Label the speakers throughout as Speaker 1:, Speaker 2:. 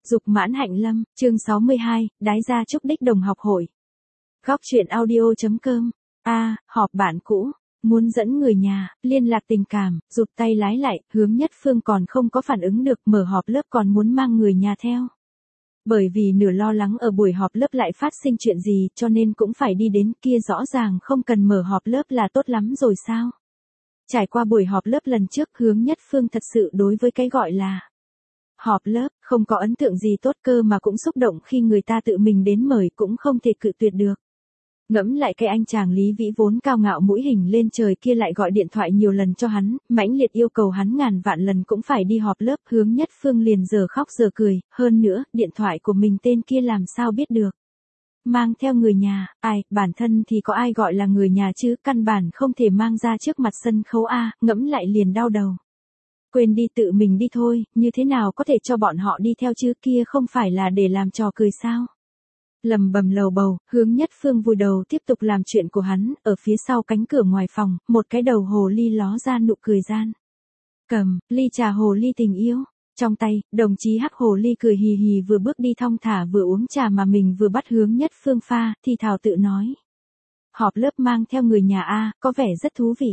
Speaker 1: Dục mãn hạnh lâm, chương 62, đái gia chúc đích đồng học hội. Góc truyện audio.com. Họp bạn cũ. Muốn dẫn người nhà, liên lạc tình cảm, rụt tay lái lại, Hướng Nhất Phương còn không có phản ứng được, mở họp lớp còn muốn mang người nhà theo. Bởi vì nửa lo lắng ở buổi họp lớp lại phát sinh chuyện gì, cho nên cũng phải đi đến, kia rõ ràng không cần mở họp lớp là tốt lắm rồi sao? Trải qua buổi họp lớp lần trước, Hướng Nhất Phương thật sự đối với cái gọi là họp lớp, không có ấn tượng gì tốt, cơ mà cũng xúc động khi người ta tự mình đến mời, cũng không thể cự tuyệt được. Ngẫm lại cái anh chàng Lý Vĩ vốn cao ngạo mũi hình lên trời kia lại gọi điện thoại nhiều lần cho hắn, mãnh liệt yêu cầu hắn ngàn vạn lần cũng phải đi họp lớp, Hướng Nhất Phương liền giờ khóc giờ cười, hơn nữa, điện thoại của mình tên kia làm sao biết được. Mang theo người nhà, bản thân thì có ai gọi là người nhà chứ, căn bản không thể mang ra trước mặt sân khấu ngẫm lại liền đau đầu. Quên đi, tự mình đi thôi, như thế nào có thể cho bọn họ đi theo chứ, kia không phải là để làm trò cười sao. Lầm bầm lầu bầu, Hướng Nhất Phương vùi đầu tiếp tục làm chuyện của hắn, ở phía sau cánh cửa ngoài phòng, một cái đầu hồ ly ló ra nụ cười gian. Cầm, ly trà hồ ly tình yêu. Trong tay, đồng chí hắc hồ ly cười hì hì vừa bước đi thong thả vừa uống trà mà mình vừa bắt Hướng Nhất Phương pha, thì thào tự nói. Họp lớp mang theo người nhà có vẻ rất thú vị.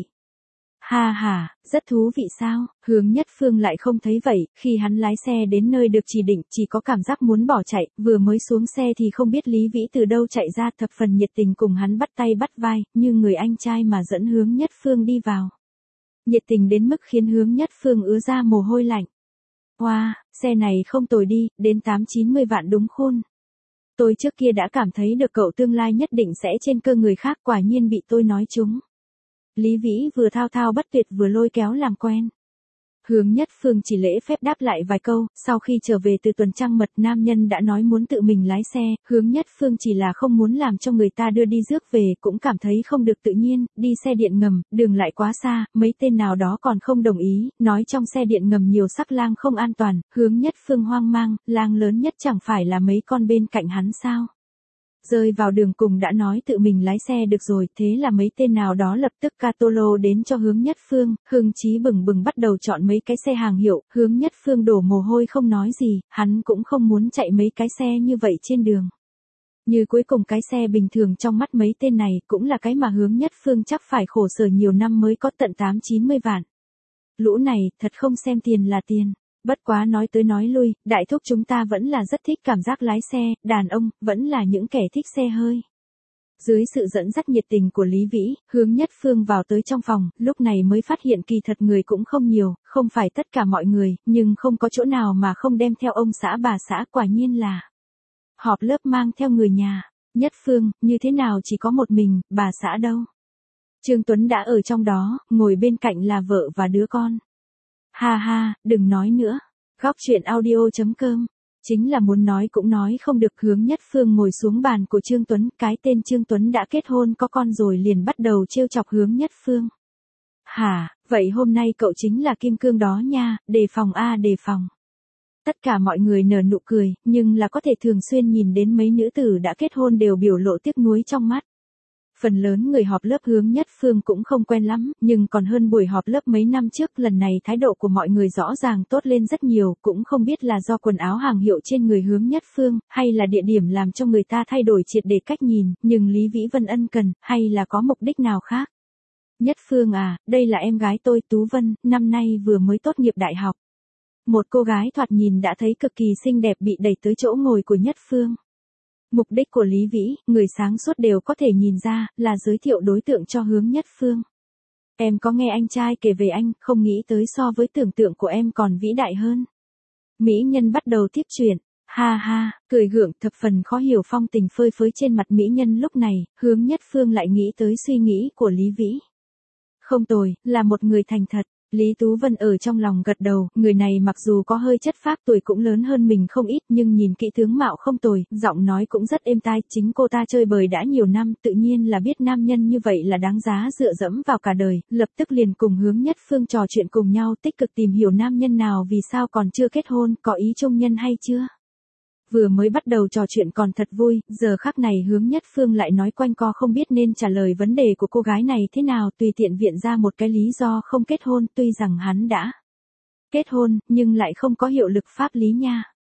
Speaker 1: Ha, rất thú vị sao? Hướng Nhất Phương lại không thấy vậy, khi hắn lái xe đến nơi được chỉ định, chỉ có cảm giác muốn bỏ chạy, vừa mới xuống xe thì không biết Lý Vĩ từ đâu chạy ra, thập phần nhiệt tình cùng hắn bắt tay bắt vai, như người anh trai mà dẫn Hướng Nhất Phương đi vào. Nhiệt tình đến mức khiến Hướng Nhất Phương ứa ra mồ hôi lạnh. Wow, xe này không tồi đi, đến 8-90 vạn đúng khôn. Tôi trước kia đã cảm thấy được cậu tương lai nhất định sẽ trên cơ người khác, quả nhiên bị tôi nói trúng. Lý Vĩ vừa thao thao bất tuyệt vừa lôi kéo làm quen. Hướng Nhất Phương chỉ lễ phép đáp lại vài câu, sau khi trở về từ tuần trăng mật nam nhân đã nói muốn tự mình lái xe, Hướng Nhất Phương chỉ là không muốn làm cho người ta đưa đi rước về, cũng cảm thấy không được tự nhiên, đi xe điện ngầm, đường lại quá xa, mấy tên nào đó còn không đồng ý, nói trong xe điện ngầm nhiều sắc lang không an toàn, Hướng Nhất Phương hoang mang, lang lớn nhất chẳng phải là mấy con bên cạnh hắn sao. Rơi vào đường cùng đã nói tự mình lái xe được rồi, thế là mấy tên nào đó lập tức catalo đến cho Hướng Nhất Phương, hưng chí bừng bừng bắt đầu chọn mấy cái xe hàng hiệu, Hướng Nhất Phương đổ mồ hôi không nói gì, hắn cũng không muốn chạy mấy cái xe như vậy trên đường. Như cuối cùng cái xe bình thường trong mắt mấy tên này cũng là cái mà Hướng Nhất Phương chắc phải khổ sở nhiều năm mới có tận 8-90 vạn. Lũ này thật không xem tiền là tiền. Bất quá nói tới nói lui, đại thúc chúng ta vẫn là rất thích cảm giác lái xe, đàn ông, vẫn là những kẻ thích xe hơi. Dưới sự dẫn dắt nhiệt tình của Lý Vĩ, Hướng Nhất Phương vào tới trong phòng, lúc này mới phát hiện kỳ thật người cũng không nhiều, không phải tất cả mọi người, nhưng không có chỗ nào mà không đem theo ông xã bà xã, quả nhiên là họp lớp mang theo người nhà. Nhất Phương, như thế nào chỉ có một mình, bà xã đâu? Trương Tuấn đã ở trong đó, ngồi bên cạnh là vợ và đứa con. Ha, đừng nói nữa. Góc truyện audio.com. Chính là muốn nói cũng nói không được. Hướng Nhất Phương ngồi xuống bàn của Trương Tuấn, cái tên Trương Tuấn đã kết hôn có con rồi liền bắt đầu trêu chọc Hướng Nhất Phương. Hả, vậy hôm nay cậu chính là kim cương đó nha, đề phòng đề phòng. Tất cả mọi người nở nụ cười, nhưng là có thể thường xuyên nhìn đến mấy nữ tử đã kết hôn đều biểu lộ tiếc nuối trong mắt. Phần lớn người họp lớp Hướng Nhất Phương cũng không quen lắm, nhưng còn hơn buổi họp lớp mấy năm trước, lần này thái độ của mọi người rõ ràng tốt lên rất nhiều, cũng không biết là do quần áo hàng hiệu trên người Hướng Nhất Phương, hay là địa điểm làm cho người ta thay đổi triệt để cách nhìn, nhưng Lý Vĩ Vân ân cần, hay là có mục đích nào khác. Nhất Phương đây là em gái tôi Tú Vân, năm nay vừa mới tốt nghiệp đại học. Một cô gái thoạt nhìn đã thấy cực kỳ xinh đẹp bị đẩy tới chỗ ngồi của Nhất Phương. Mục đích của Lý Vĩ, người sáng suốt đều có thể nhìn ra, là giới thiệu đối tượng cho Hướng Nhất Phương. Em có nghe anh trai kể về anh, không nghĩ tới so với tưởng tượng của em còn vĩ đại hơn. Mỹ nhân bắt đầu tiếp chuyện. Ha, cười gượng, thập phần khó hiểu phong tình phơi phới trên mặt mỹ nhân lúc này, Hướng Nhất Phương lại nghĩ tới suy nghĩ của Lý Vĩ. Không tồi, là một người thành thật. Lý Tú Vân ở trong lòng gật đầu, người này mặc dù có hơi chất phác, tuổi cũng lớn hơn mình không ít, nhưng nhìn kỹ tướng mạo không tồi, giọng nói cũng rất êm tai, chính cô ta chơi bời đã nhiều năm, tự nhiên là biết nam nhân như vậy là đáng giá dựa dẫm vào cả đời, lập tức liền cùng Hướng Nhất Phương trò chuyện cùng nhau, tích cực tìm hiểu nam nhân nào vì sao còn chưa kết hôn, có ý chung nhân hay chưa. Vừa mới bắt đầu trò chuyện còn thật vui, giờ khắc này Hướng Nhất Phương lại nói quanh co không biết nên trả lời vấn đề của cô gái này thế nào, tùy tiện viện ra một cái lý do không kết hôn, tuy rằng hắn đã kết hôn, nhưng lại không có hiệu lực pháp lý nha.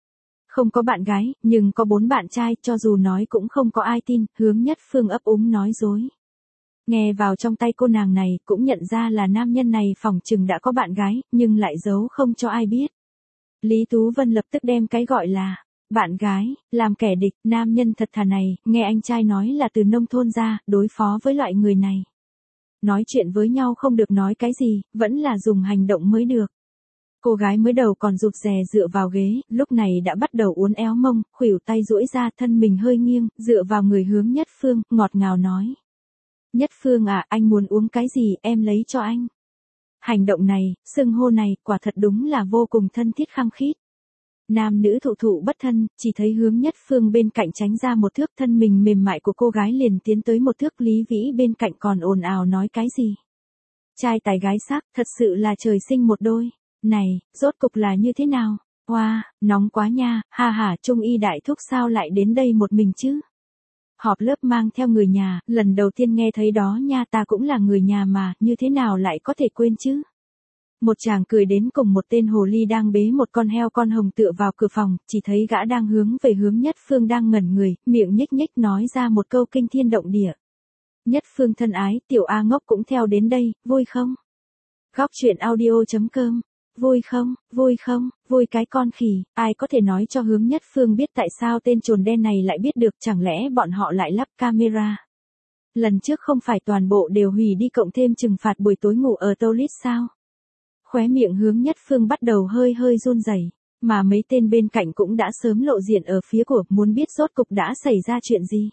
Speaker 1: Không có bạn gái, nhưng có 4 bạn trai, cho dù nói cũng không có ai tin, Hướng Nhất Phương ấp úng nói dối. Nghe vào trong tay cô nàng này, cũng nhận ra là nam nhân này phỏng chừng đã có bạn gái, nhưng lại giấu không cho ai biết. Lý Tú Vân lập tức đem cái gọi là bạn gái, làm kẻ địch, nam nhân thật thà này, nghe anh trai nói là từ nông thôn ra, đối phó với loại người này. Nói chuyện với nhau không được nói cái gì, vẫn là dùng hành động mới được. Cô gái mới đầu còn rụt rè dựa vào ghế, lúc này đã bắt đầu uốn éo mông, khuỷu tay duỗi ra, thân mình hơi nghiêng, dựa vào người Hướng Nhất Phương, ngọt ngào nói. Nhất Phương à, anh muốn uống cái gì, em lấy cho anh. Hành động này, xưng hô này, quả thật đúng là vô cùng thân thiết khăng khít. Nam nữ thụ thụ bất thân, chỉ thấy Hướng Nhất Phương bên cạnh tránh ra một thước, thân mình mềm mại của cô gái liền tiến tới một thước, Lý Vĩ bên cạnh còn ồn ào nói cái gì. Trai tài gái sắc, thật sự là trời sinh một đôi. Này, rốt cục là như thế nào? Wow, nóng quá nha, ha ha, Trung Y đại thúc sao lại đến đây một mình chứ? Họp lớp mang theo người nhà, lần đầu tiên nghe thấy đó nha, ta cũng là người nhà mà, như thế nào lại có thể quên chứ? Một chàng cười đến cùng một tên hồ ly đang bế một con heo con hồng tựa vào cửa phòng, chỉ thấy gã đang hướng về Hướng Nhất Phương đang ngẩn người, miệng nhếch nhếch nói ra một câu kinh thiên động địa. Nhất Phương thân ái, tiểu A ngốc cũng theo đến đây, vui không? Góc truyện audio.com. Vui không, vui không, vui cái con khỉ, ai có thể nói cho Hướng Nhất Phương biết tại sao tên trồn đen này lại biết được, chẳng lẽ bọn họ lại lắp camera? Lần trước không phải toàn bộ đều hủy đi cộng thêm trừng phạt buổi tối ngủ ở toilet sao? Khóe miệng Hướng Nhất Phương bắt đầu hơi hơi run rẩy, mà mấy tên bên cạnh cũng đã sớm lộ diện ở phía của, muốn biết rốt cục đã xảy ra chuyện gì.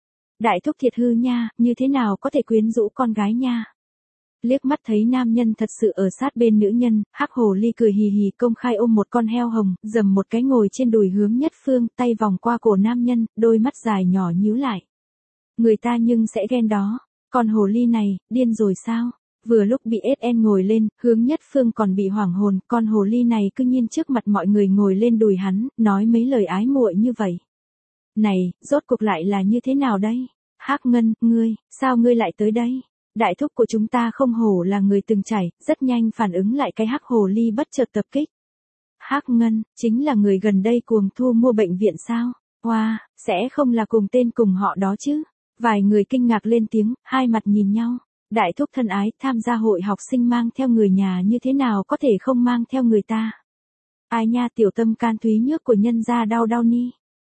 Speaker 1: Đại thúc thiệt hư nha, như thế nào có thể quyến rũ con gái nha. Liếc mắt thấy nam nhân thật sự ở sát bên nữ nhân, hắc hồ ly cười hì hì công khai ôm một con heo hồng, dầm một cái ngồi trên đùi Hướng Nhất Phương, tay vòng qua cổ nam nhân, đôi mắt dài nhỏ nhíu lại. Người ta nhưng sẽ ghen đó, con hồ ly này, điên rồi sao? Vừa lúc bị SN ngồi lên, Hướng Nhất Phương còn bị hoảng hồn, con hồ ly này cứ nhiên trước mặt mọi người ngồi lên đùi hắn, nói mấy lời ái muội như vậy. Này, rốt cuộc lại là như thế nào đây? Hắc Ngân, ngươi, sao ngươi lại tới đây? Đại thúc của chúng ta không hổ là người từng trải, rất nhanh phản ứng lại cái hắc hồ ly bất chợt tập kích. Hắc Ngân, chính là người gần đây cuồng thu mua bệnh viện sao? Wow, sẽ không là cùng tên cùng họ đó chứ? Vài người kinh ngạc lên tiếng, hai mặt nhìn nhau. Đại thúc thân ái, tham gia hội học sinh mang theo người nhà như thế nào có thể không mang theo người ta? Ai nha, tiểu tâm can thúy nhước của nhân gia đau đau ni.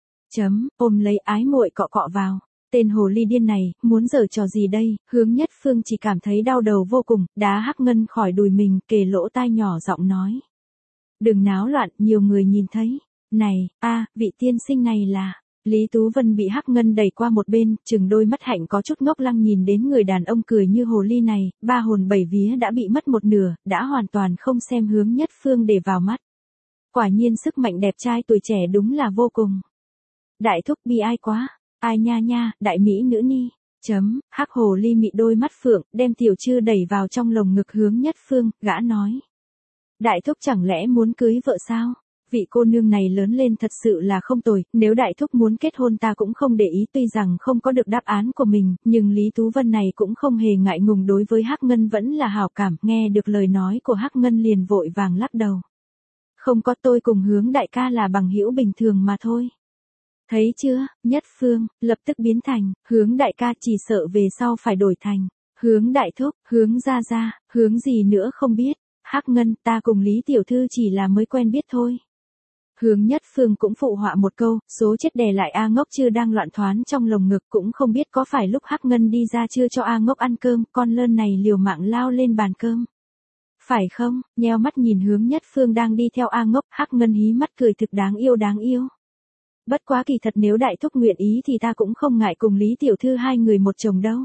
Speaker 1: Ôm lấy ái muội cọ cọ vào. Tên hồ ly điên này, muốn giở trò gì đây? Hướng Nhất Phương chỉ cảm thấy đau đầu vô cùng, đá Hắc Ngân khỏi đùi mình, kề lỗ tai nhỏ giọng nói. Đừng náo loạn, nhiều người nhìn thấy. Này, vị tiên sinh này là... Lý Tú Vân bị Hắc Ngân đẩy qua một bên, chừng đôi mắt hạnh có chút ngốc lăng nhìn đến người đàn ông cười như hồ ly này, ba hồn bảy vía đã bị mất một nửa, đã hoàn toàn không xem Hướng Nhất Phương để vào mắt. Quả nhiên sức mạnh đẹp trai tuổi trẻ đúng là vô cùng. Đại thúc bi ai quá. Ai nha nha, đại mỹ nữ ni. Hắc hồ ly mị đôi mắt phượng, đem tiểu trư đẩy vào trong lồng ngực Hướng Nhất Phương, gã nói. Đại thúc chẳng lẽ muốn cưới vợ sao? Vị cô nương này lớn lên thật sự là không tồi, nếu đại thúc muốn kết hôn ta cũng không để ý, tuy rằng không có được đáp án của mình, nhưng Lý Tú Vân này cũng không hề ngại ngùng, đối với Hắc Ngân vẫn là hảo cảm, nghe được lời nói của Hắc Ngân liền vội vàng lắc đầu. Không có, tôi cùng Hướng đại ca là bằng hữu bình thường mà thôi. Thấy chưa, Nhất Phương, lập tức biến thành, Hướng đại ca, chỉ sợ về sau phải đổi thành, Hướng đại thúc, Hướng gia gia, hướng gì nữa không biết. Hắc Ngân, ta cùng Lý tiểu thư chỉ là mới quen biết thôi. Hướng Nhất Phương cũng phụ họa một câu, số chết đè lại A Ngốc chưa đang loạn thoán trong lồng ngực, cũng không biết có phải lúc Hắc Ngân đi ra chưa cho A Ngốc ăn cơm, con lơn này liều mạng lao lên bàn cơm. Phải không? Nheo mắt nhìn Hướng Nhất Phương đang đi theo A Ngốc, Hắc Ngân hí mắt cười thực đáng yêu đáng yêu. Bất quá kỳ thật nếu đại thúc nguyện ý thì ta cũng không ngại cùng Lý tiểu thư hai người một chồng đâu.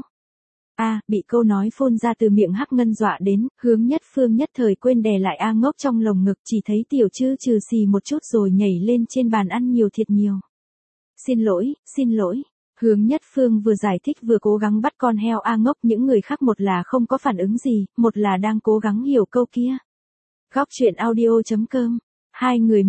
Speaker 1: Bị câu nói phun ra từ miệng Hắc Ngân dọa đến, Hướng Nhất Phương nhất thời quên đè lại A Ngốc trong lồng ngực, chỉ thấy tiểu trư trừ xì một chút rồi nhảy lên trên bàn ăn nhiều thiệt nhiều. Xin lỗi. Hướng Nhất Phương vừa giải thích vừa cố gắng bắt con heo A Ngốc, những người khác một là không có phản ứng gì, một là đang cố gắng hiểu câu kia. Góc truyện audio.com. Hai người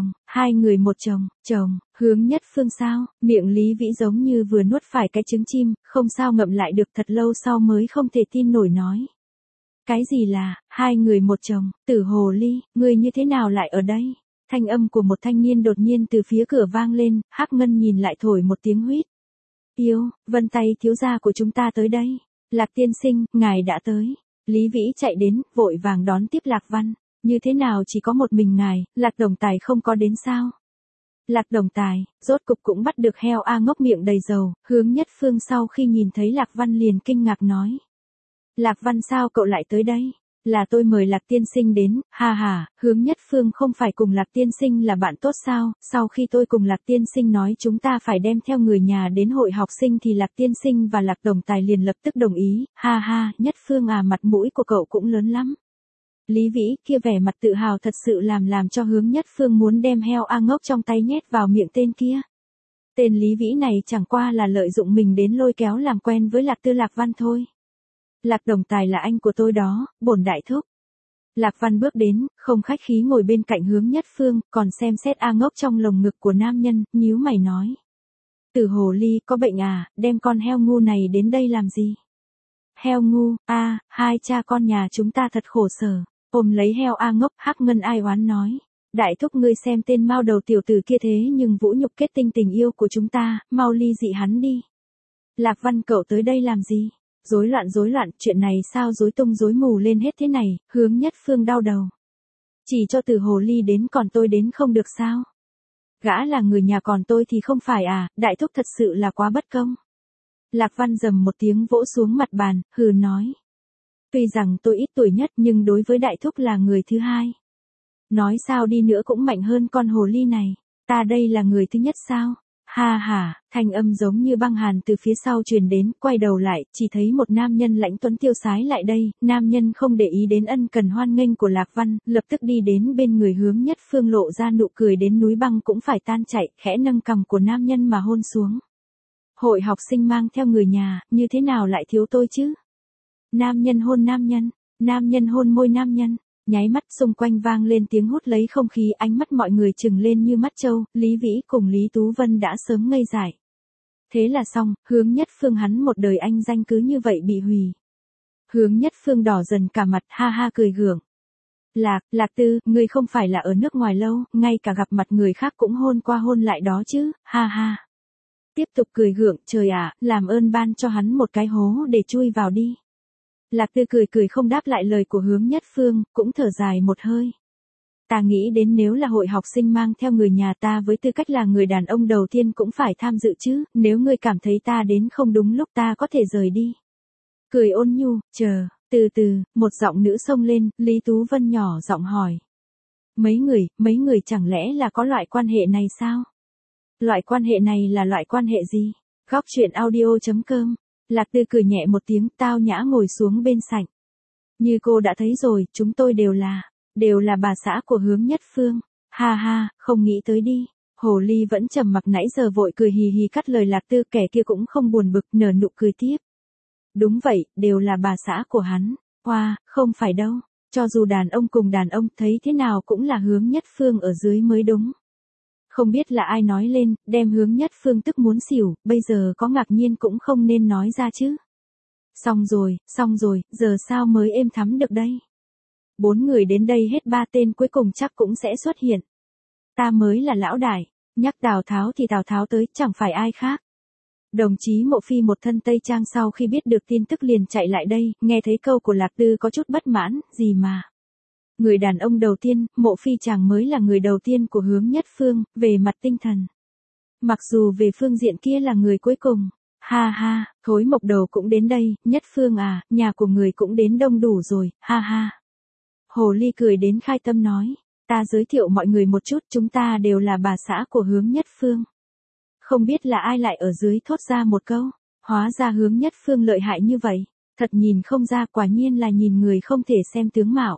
Speaker 1: một chồng, Hướng Nhất Phương sao, miệng Lý Vĩ giống như vừa nuốt phải cái trứng chim, không sao ngậm lại được, thật lâu sau mới không thể tin nổi nói. Cái gì là, hai người một chồng, Tử hồ ly, ngươi như thế nào lại ở đây? Thanh âm của một thanh niên đột nhiên từ phía cửa vang lên, Hắc Ngân nhìn lại thổi một tiếng huýt. Yêu, Vân tay thiếu gia của chúng ta tới đây. Lạc tiên sinh, ngài đã tới. Lý Vĩ chạy đến, vội vàng đón tiếp Lạc Văn. Như thế nào chỉ có một mình ngài, Lạc Đồng Tài không có đến sao? Lạc Đồng Tài, rốt cục cũng bắt được heo A Ngốc miệng đầy dầu, Hướng Nhất Phương sau khi nhìn thấy Lạc Văn liền kinh ngạc nói. Lạc Văn sao cậu lại tới đây? Là tôi mời Lạc tiên sinh đến, ha ha, Hướng Nhất Phương không phải cùng Lạc tiên sinh là bạn tốt sao? Sau khi tôi cùng Lạc tiên sinh nói chúng ta phải đem theo người nhà đến hội học sinh thì Lạc tiên sinh và Lạc Đồng Tài liền lập tức đồng ý, ha ha, Nhất Phương à, mặt mũi của cậu cũng lớn lắm. Lý Vĩ kia vẻ mặt tự hào thật sự làm cho Hướng Nhất Phương muốn đem heo A Ngốc trong tay nhét vào miệng tên kia. Tên Lý Vĩ này chẳng qua là lợi dụng mình đến lôi kéo làm quen với Lạc Tư Lạc Văn thôi. Lạc Đồng Tài là anh của tôi đó, bổn đại thúc. Lạc Văn bước đến, không khách khí ngồi bên cạnh Hướng Nhất Phương, còn xem xét A Ngốc trong lồng ngực của nam nhân, nhíu mày nói. Tử hồ ly có bệnh à, đem con heo ngu này đến đây làm gì? Heo ngu, hai cha con nhà chúng ta thật khổ sở. Ôm lấy heo A Ngốc, Hắc Ngân ai oán nói. Đại thúc ngươi xem tên mao đầu tiểu tử kia thế nhưng vũ nhục kết tinh tình yêu của chúng ta, mau ly dị hắn đi. Lạc Văn cậu tới đây làm gì? Rối loạn, chuyện này sao rối tung rối mù lên hết thế này, Hướng Nhất Phương đau đầu. Chỉ cho Tử hồ ly đến còn tôi đến không được sao? Gã là người nhà còn tôi thì không phải à, đại thúc thật sự là quá bất công. Lạc Văn rầm một tiếng vỗ xuống mặt bàn, hừ nói. Tuy rằng tôi ít tuổi nhất nhưng đối với đại thúc là người thứ hai. Nói sao đi nữa cũng mạnh hơn con hồ ly này, ta đây là người thứ nhất sao? Ha ha, thanh âm giống như băng hàn từ phía sau truyền đến, quay đầu lại, chỉ thấy một nam nhân lãnh tuấn tiêu sái lại đây, nam nhân không để ý đến ân cần hoan nghênh của Lạc Văn, lập tức đi đến bên người Hướng Nhất Phương lộ ra nụ cười đến núi băng cũng phải tan chảy, khẽ nâng cằm của nam nhân mà hôn xuống. Hội học sinh mang theo người nhà, như thế nào lại thiếu tôi chứ? Nam nhân hôn nam nhân hôn môi nam nhân. Nháy mắt xung quanh vang lên tiếng hút lấy không khí, ánh mắt mọi người trừng lên như mắt trâu, Lý Vĩ cùng Lý Tú Vân đã sớm ngây dại. Thế là xong, Hướng Nhất Phương hắn một đời anh danh cứ như vậy bị hủy. Hướng Nhất Phương đỏ dần cả mặt, ha ha cười gượng. Lạc Tư, ngươi không phải là ở nước ngoài lâu, ngay cả gặp mặt người khác cũng hôn qua hôn lại đó chứ, ha ha. Tiếp tục cười gượng, trời ạ, làm ơn ban cho hắn một cái hố để chui vào đi. Lạc Tư cười không đáp lại lời của Hướng Nhất Phương, cũng thở dài một hơi. Ta nghĩ đến nếu là hội học sinh mang theo người nhà ta với tư cách là người đàn ông đầu tiên cũng phải tham dự chứ, nếu ngươi cảm thấy ta đến không đúng lúc ta có thể rời đi. Cười ôn nhu, chờ, từ từ, một giọng nữ xông lên, Lý Tú Vân nhỏ giọng hỏi. Mấy người chẳng lẽ là có loại quan hệ này sao? Loại quan hệ này là loại quan hệ gì? Góc truyện audio.com. Lạc Tư cười nhẹ một tiếng, tao nhã ngồi xuống bên sảnh. Như cô đã thấy rồi, chúng tôi đều là bà xã của Hướng Nhất Phương. Ha ha, không nghĩ tới đi. Hồ ly vẫn trầm mặc nãy giờ vội cười hì hì cắt lời Lạc Tư, kẻ kia cũng không buồn bực, nở nụ cười tiếp. Đúng vậy, đều là bà xã của hắn. Hoa, không phải đâu. Cho dù đàn ông cùng đàn ông thấy thế nào cũng là Hướng Nhất Phương ở dưới mới đúng. Không biết là ai nói lên, đem Hướng Nhất Phương tức muốn xỉu, bây giờ có ngạc nhiên cũng không nên nói ra chứ. Xong rồi, giờ sao mới êm thắm được đây? 4 người đến đây hết 3 tên cuối cùng chắc cũng sẽ xuất hiện. Ta mới là lão đại, nhắc Tào Tháo thì Tào Tháo tới, chẳng phải ai khác. Đồng chí Mộ Phi một thân tây trang sau khi biết được tin tức liền chạy lại đây, nghe thấy câu của Lạc Tư có chút bất mãn, gì mà. Người đàn ông đầu tiên, Mộ Phi chàng mới là người đầu tiên của Hướng Nhất Phương, về mặt tinh thần. Mặc dù về phương diện kia là người cuối cùng. Ha ha, Thối Mộc Đầu cũng đến đây, Nhất Phương à, nhà của người cũng đến đông đủ rồi, ha ha. Hồ ly cười đến khai tâm nói, ta giới thiệu mọi người một chút, chúng ta đều là bà xã của Hướng Nhất Phương. Không biết là ai lại ở dưới thốt ra một câu, hóa ra Hướng Nhất Phương lợi hại như vậy, thật nhìn không ra, quả nhiên là nhìn người không thể xem tướng mạo.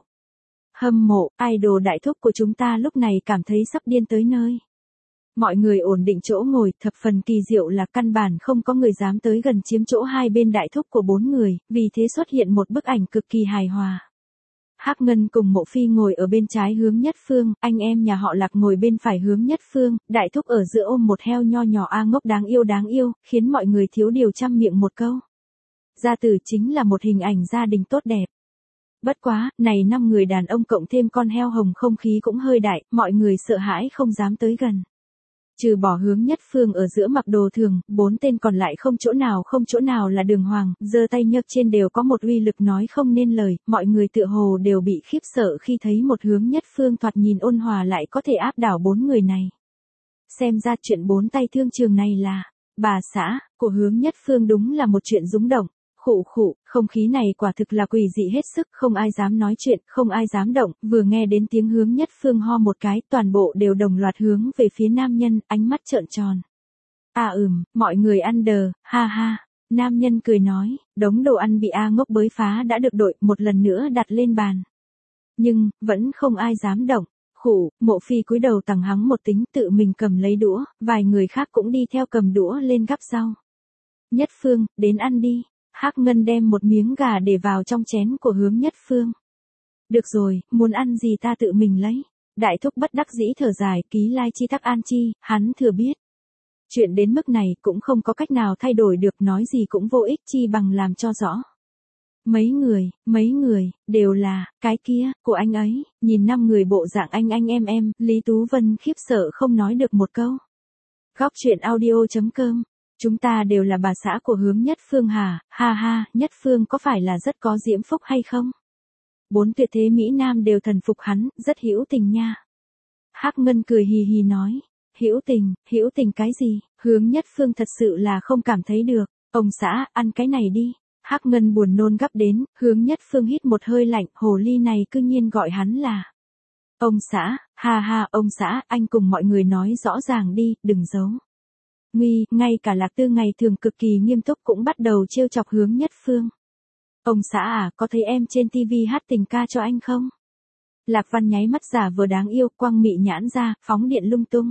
Speaker 1: Hâm mộ, idol đại thúc của chúng ta lúc này cảm thấy sắp điên tới nơi. Mọi người ổn định chỗ ngồi, thập phần kỳ diệu là căn bản không có người dám tới gần chiếm chỗ hai bên đại thúc của 4 người, vì thế xuất hiện một bức ảnh cực kỳ hài hòa. Hắc Ngân cùng Mộ Phi ngồi ở bên trái Hướng Nhất Phương, anh em nhà họ Lạc ngồi bên phải Hướng Nhất Phương, đại thúc ở giữa ôm một heo nho nhỏ A Ngốc đáng yêu, khiến mọi người thiếu điều trăm miệng một câu. Gia tử chính là một hình ảnh gia đình tốt đẹp. Bất quá, này 5 người đàn ông cộng thêm con heo hồng không khí cũng hơi đại, mọi người sợ hãi không dám tới gần. Trừ bỏ Hướng Nhất Phương ở giữa mặc đồ thường, 4 tên còn lại không chỗ nào là đường hoàng, giơ tay nhấc trên đều có một uy lực nói không nên lời, mọi người tựa hồ đều bị khiếp sợ khi thấy một Hướng Nhất Phương thoạt nhìn ôn hòa lại có thể áp đảo 4 người này. Xem ra chuyện 4 tay thương trường này là, bà xã, của Hướng Nhất Phương đúng là một chuyện rúng động. Khụ khụ, không khí này quả thực là quỷ dị hết sức, không ai dám nói chuyện, không ai dám động, vừa nghe đến tiếng Hướng Nhất Phương ho một cái, toàn bộ đều đồng loạt hướng về phía nam nhân, ánh mắt trợn tròn. Mọi người ăn đờ, ha ha. Nam nhân cười nói, đống đồ ăn bị ngốc bới phá đã được đội một lần nữa đặt lên bàn. Nhưng, vẫn không ai dám động. Khụ, Mộ Phi cúi đầu tằng hắng một tính tự mình cầm lấy đũa, vài người khác cũng đi theo cầm đũa lên gắp rau. Nhất Phương, đến ăn đi. Hắc Ngân đem một miếng gà để vào trong chén của Hướng Nhất Phương. Được rồi, muốn ăn gì ta tự mình lấy. Đại thúc bất đắc dĩ thở dài, ký lai chi tắc an chi, hắn thừa biết. Chuyện đến mức này cũng không có cách nào thay đổi được, nói gì cũng vô ích chi bằng làm cho rõ. Mấy người, đều là, cái kia, của anh ấy, nhìn 5 người bộ dạng anh em, Lý Tú Vân khiếp sợ không nói được một câu. Góc truyện audio.com. Chúng ta đều là bà xã của Hướng Nhất Phương hả, ha ha, Nhất Phương có phải là rất có diễm phúc hay không? 4 tuyệt thế Mỹ Nam đều thần phục hắn, rất hữu tình nha. Hắc Ngân cười hì hì nói, hữu tình cái gì, Hướng Nhất Phương thật sự là không cảm thấy được, ông xã, ăn cái này đi. Hắc Ngân buồn nôn gắp đến, Hướng Nhất Phương hít một hơi lạnh, hồ ly này cư nhiên gọi hắn là. Ông xã, ha ha, ông xã, anh cùng mọi người nói rõ ràng đi, đừng giấu. Ngay cả Lạc Tư ngày thường cực kỳ nghiêm túc cũng bắt đầu trêu chọc Hướng Nhất Phương. Ông xã có thấy em trên TV hát tình ca cho anh không? Lạc Văn nháy mắt giả vừa đáng yêu, quăng mị nhãn ra, phóng điện lung tung.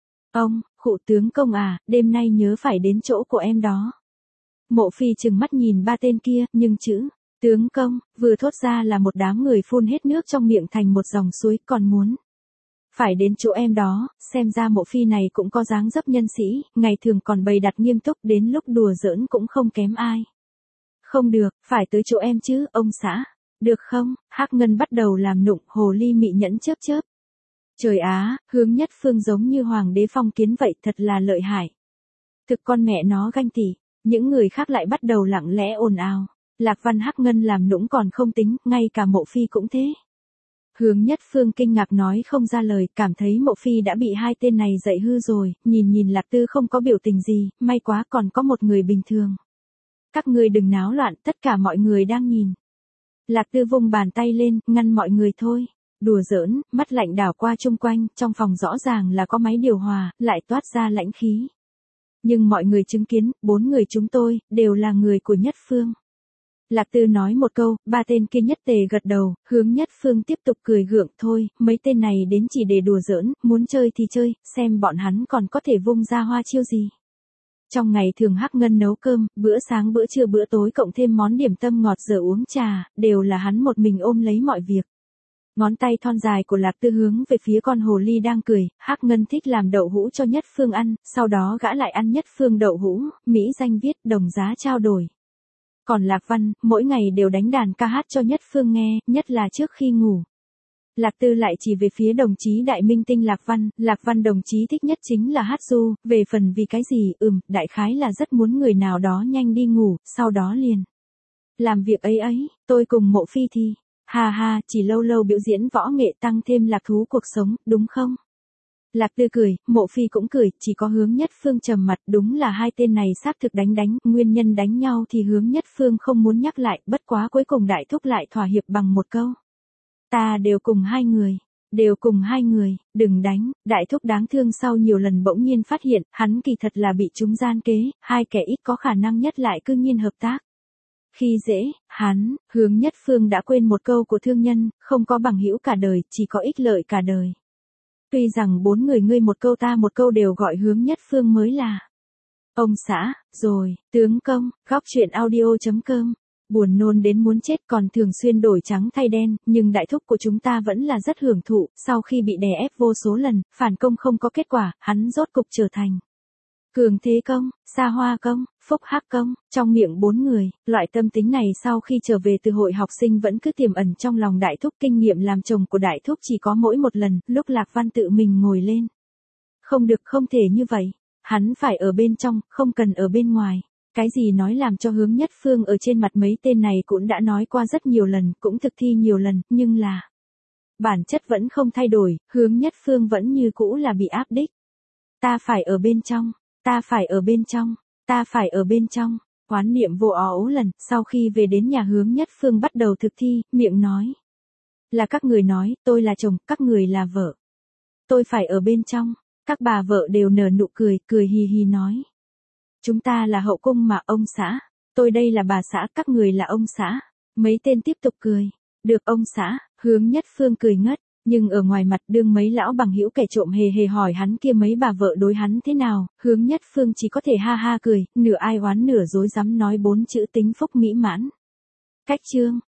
Speaker 1: Khụ tướng công đêm nay nhớ phải đến chỗ của em đó. Mộ Phi trừng mắt nhìn 3 tên kia, nhưng chữ tướng công vừa thốt ra là một đám người phun hết nước trong miệng thành một dòng suối, còn muốn phải đến chỗ em đó, xem ra Mộ Phi này cũng có dáng dấp nhân sĩ, ngày thường còn bày đặt nghiêm túc, đến lúc đùa giỡn cũng không kém ai. Không được, phải tới chỗ em chứ, ông xã. Được không? Hắc Ngân bắt đầu làm nụng, hồ ly mị nhẫn chớp. Trời á, Hướng Nhất Phương giống như hoàng đế phong kiến vậy, thật là lợi hại. Thực con mẹ nó ganh tị, những người khác lại bắt đầu lặng lẽ ồn ào. Lạc Văn Hắc Ngân làm nũng còn không tính, ngay cả Mộ Phi cũng thế. Hướng Nhất Phương kinh ngạc nói không ra lời, cảm thấy Mộ Phi đã bị 2 tên này dạy hư rồi, nhìn Lạc Tư không có biểu tình gì, may quá còn có một người bình thường. Các ngươi đừng náo loạn, tất cả mọi người đang nhìn. Lạc Tư vung bàn tay lên, ngăn mọi người thôi. Đùa giỡn, mắt lạnh đảo qua chung quanh, trong phòng rõ ràng là có máy điều hòa, lại toát ra lãnh khí. Nhưng mọi người chứng kiến, 4 người chúng tôi, đều là người của Nhất Phương. Lạc Tư nói một câu, 3 tên kia nhất tề gật đầu, Hướng Nhất Phương tiếp tục cười gượng, thôi, mấy tên này đến chỉ để đùa giỡn, muốn chơi thì chơi, xem bọn hắn còn có thể vung ra hoa chiêu gì. Trong ngày thường Hắc Ngân nấu cơm, bữa sáng bữa trưa bữa tối cộng thêm món điểm tâm ngọt giờ uống trà, đều là hắn một mình ôm lấy mọi việc. Ngón tay thon dài của Lạc Tư hướng về phía con hồ ly đang cười, Hắc Ngân thích làm đậu hũ cho Nhất Phương ăn, sau đó gã lại ăn Nhất Phương đậu hũ, mỹ danh viết đồng giá trao đổi. Còn Lạc Văn, mỗi ngày đều đánh đàn ca hát cho Nhất Phương nghe, nhất là trước khi ngủ. Lạc Tư lại chỉ về phía đồng chí đại minh tinh Lạc Văn đồng chí thích nhất chính là hát ru, về phần vì cái gì, đại khái là rất muốn người nào đó nhanh đi ngủ, sau đó liền làm việc ấy, tôi cùng Mộ Phi thì, ha, chỉ lâu lâu biểu diễn võ nghệ tăng thêm lạc thú cuộc sống, đúng không? Lạc Tư cười, Mộ Phi cũng cười, chỉ có Hướng Nhất Phương trầm mặt, đúng là 2 tên này xác thực đánh, nguyên nhân đánh nhau thì Hướng Nhất Phương không muốn nhắc lại, bất quá cuối cùng đại thúc lại thỏa hiệp bằng một câu. Ta đều cùng hai người, đừng đánh, đại thúc đáng thương sau nhiều lần bỗng nhiên phát hiện, hắn kỳ thật là bị chúng gian kế, 2 kẻ ít có khả năng nhất lại cư nhiên hợp tác. Khi dễ, Hướng Nhất Phương đã quên một câu của thương nhân, không có bằng hữu cả đời, chỉ có ích lợi cả đời. Tuy rằng 4 người ngươi một câu ta một câu đều gọi Hướng Nhất Phương mới là ông xã, rồi, tướng công, góc truyện audio.com. Buồn nôn đến muốn chết, còn thường xuyên đổi trắng thay đen, nhưng đại thúc của chúng ta vẫn là rất hưởng thụ, sau khi bị đè ép vô số lần, phản công không có kết quả, hắn rốt cục trở thành cường thế công, xa hoa công, phúc hắc công, trong miệng 4 người, loại tâm tính này sau khi trở về từ hội học sinh vẫn cứ tiềm ẩn trong lòng đại thúc. Kinh nghiệm làm chồng của đại thúc chỉ có mỗi một lần, lúc Lạc Văn tự mình ngồi lên. Không được, không thể như vậy, hắn phải ở bên trong, không cần ở bên ngoài. Cái gì nói làm cho Hướng Nhất Phương ở trên mặt mấy tên này cũng đã nói qua rất nhiều lần, cũng thực thi nhiều lần, nhưng là bản chất vẫn không thay đổi, Hướng Nhất Phương vẫn như cũ là bị áp đích. Ta phải ở bên trong, ta phải ở bên trong, ta phải ở bên trong. Oán niệm vô ố lần, sau khi về đến nhà Hướng Nhất Phương bắt đầu thực thi, miệng nói. Là các người nói, tôi là chồng, các người là vợ. Tôi phải ở bên trong. Các bà vợ đều nở nụ cười, cười hì hì nói. Chúng ta là hậu cung mà ông xã. Tôi đây là bà xã, các người là ông xã. Mấy tên tiếp tục cười. Được ông xã, Hướng Nhất Phương cười ngất. Nhưng ở ngoài mặt đương mấy lão bằng hữu kẻ trộm hề hề hỏi hắn kia mấy bà vợ đối hắn thế nào, Hướng Nhất Phương chỉ có thể ha ha cười, nửa ai oán nửa dối dám nói 4 chữ tính phúc mỹ mãn. Cách chương.